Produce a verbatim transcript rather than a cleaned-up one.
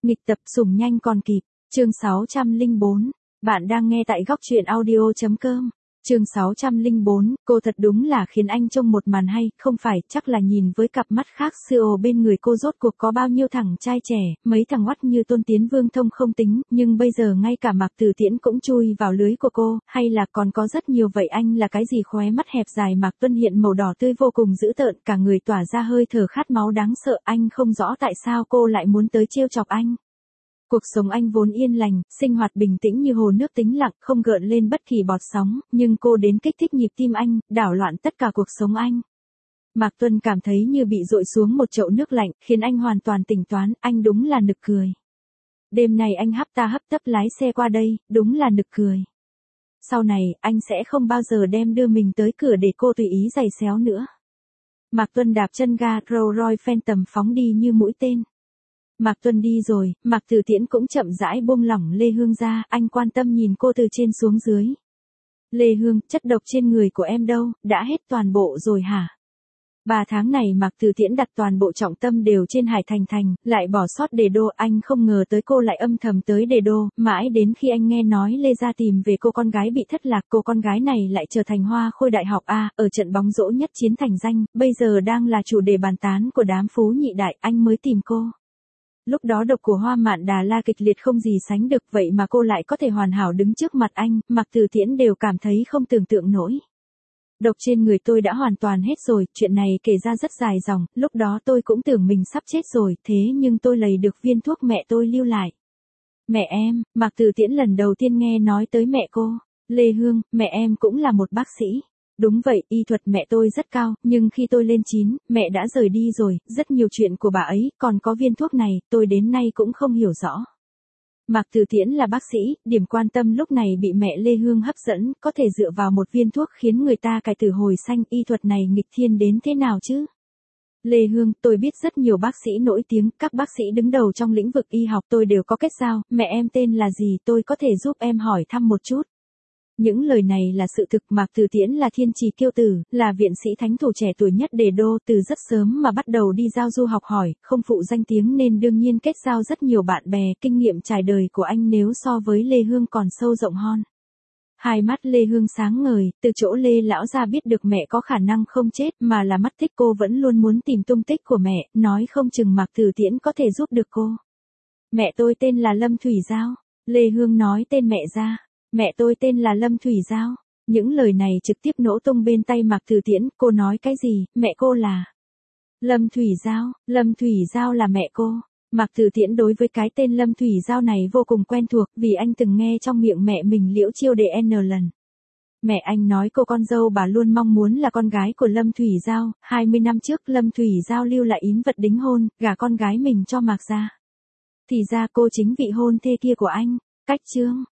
Nghịch tập sủng nhanh còn kịp, chương sáu trăm lẻ bốn. Bạn đang nghe tại góc truyện audio chấm com. Chương sáu trăm lẻ bốn, cô thật đúng là khiến anh trông một màn hay, không phải, chắc là nhìn với cặp mắt khác xưa bên người cô rốt cuộc có bao nhiêu thằng trai trẻ, mấy thằng oắt như Tôn Tiến Vương Thông không tính, nhưng bây giờ ngay cả Mạc Tử Tiễn cũng chui vào lưới của cô, hay là còn có rất nhiều vậy anh là cái gì khóe mắt hẹp dài Mạc Tuân hiện màu đỏ tươi vô cùng dữ tợn, cả người tỏa ra hơi thở khát máu đáng sợ, anh không rõ tại sao cô lại muốn tới trêu chọc anh. Cuộc sống anh vốn yên lành, sinh hoạt bình tĩnh như hồ nước tĩnh lặng, không gợn lên bất kỳ bọt sóng, nhưng cô đến kích thích nhịp tim anh, đảo loạn tất cả cuộc sống anh. Mạc Tuân cảm thấy như bị dội xuống một chậu nước lạnh, khiến anh hoàn toàn tỉnh toán, anh đúng là nực cười. Đêm này anh hấp ta hấp tấp lái xe qua đây, đúng là nực cười. Sau này, anh sẽ không bao giờ đem đưa mình tới cửa để cô tùy ý giày xéo nữa. Mạc Tuân đạp chân ga Rolls Royce Phantom phóng đi như mũi tên. Mạc Tuân đi rồi, Mạc Tử Tiễn cũng chậm rãi buông lỏng Lê Hương ra, anh quan tâm nhìn cô từ trên xuống dưới. Lê Hương, chất độc trên người của em đâu, đã hết toàn bộ rồi hả? Ba tháng này Mạc Tử Tiễn đặt toàn bộ trọng tâm đều trên Hải Thành Thành, lại bỏ sót Đề Đô, anh không ngờ tới cô lại âm thầm tới Đề Đô, mãi đến khi anh nghe nói Lê Gia tìm về cô con gái bị thất lạc, cô con gái này lại trở thành hoa khôi đại học A, ở trận bóng rổ nhất chiến thành danh, bây giờ đang là chủ đề bàn tán của đám phú nhị đại, anh mới tìm cô. Lúc đó độc của Hoa Mạn Đà La kịch liệt không gì sánh được, vậy mà cô lại có thể hoàn hảo đứng trước mặt anh, Mạc Tử Tiễn đều cảm thấy không tưởng tượng nổi. Độc trên người tôi đã hoàn toàn hết rồi, chuyện này kể ra rất dài dòng, lúc đó tôi cũng tưởng mình sắp chết rồi, thế nhưng tôi lấy được viên thuốc mẹ tôi lưu lại. Mẹ em, Mạc Tử Tiễn lần đầu tiên nghe nói tới mẹ cô. Lê Hương, mẹ em cũng là một bác sĩ. Đúng vậy, y thuật mẹ tôi rất cao, nhưng khi tôi lên chín, mẹ đã rời đi rồi, rất nhiều chuyện của bà ấy, còn có viên thuốc này, tôi đến nay cũng không hiểu rõ. Mạc Tử Tiễn là bác sĩ, điểm quan tâm lúc này bị mẹ Lê Hương hấp dẫn, có thể dựa vào một viên thuốc khiến người ta cải tử hồi sanh, y thuật này nghịch thiên đến thế nào chứ? Lê Hương, tôi biết rất nhiều bác sĩ nổi tiếng, các bác sĩ đứng đầu trong lĩnh vực y học tôi đều có kết giao, mẹ em tên là gì tôi có thể giúp em hỏi thăm một chút. Những lời này là sự thực, Mạc Tử Tiễn là thiên trì kiêu tử, là viện sĩ thánh thủ trẻ tuổi nhất Đề Đô, từ rất sớm mà bắt đầu đi giao du học hỏi, không phụ danh tiếng nên đương nhiên kết giao rất nhiều bạn bè, kinh nghiệm trải đời của anh nếu so với Lê Hương còn sâu rộng hơn. Hai mắt Lê Hương sáng ngời, từ chỗ Lê lão gia biết được mẹ có khả năng không chết mà là mắt thích cô vẫn luôn muốn tìm tung tích của mẹ, nói không chừng Mạc Tử Tiễn có thể giúp được cô. Mẹ tôi tên là Lâm Thủy Giao. Lê Hương nói tên mẹ ra. Mẹ tôi tên là Lâm Thủy Giao. Những lời này trực tiếp nổ tung bên tay Mạc Tử Tiễn, cô nói cái gì, mẹ cô là Lâm Thủy Giao, Lâm Thủy Giao là mẹ cô. Mạc Tử Tiễn đối với cái tên Lâm Thủy Giao này vô cùng quen thuộc vì anh từng nghe trong miệng mẹ mình Liễu Chiêu Đệ N lần. Mẹ anh nói cô con dâu bà luôn mong muốn là con gái của Lâm Thủy Giao, hai mươi năm trước Lâm Thủy Giao lưu lại yến vật đính hôn, gả con gái mình cho Mạc gia. Thì ra cô chính vị hôn thê kia của anh, cách chương.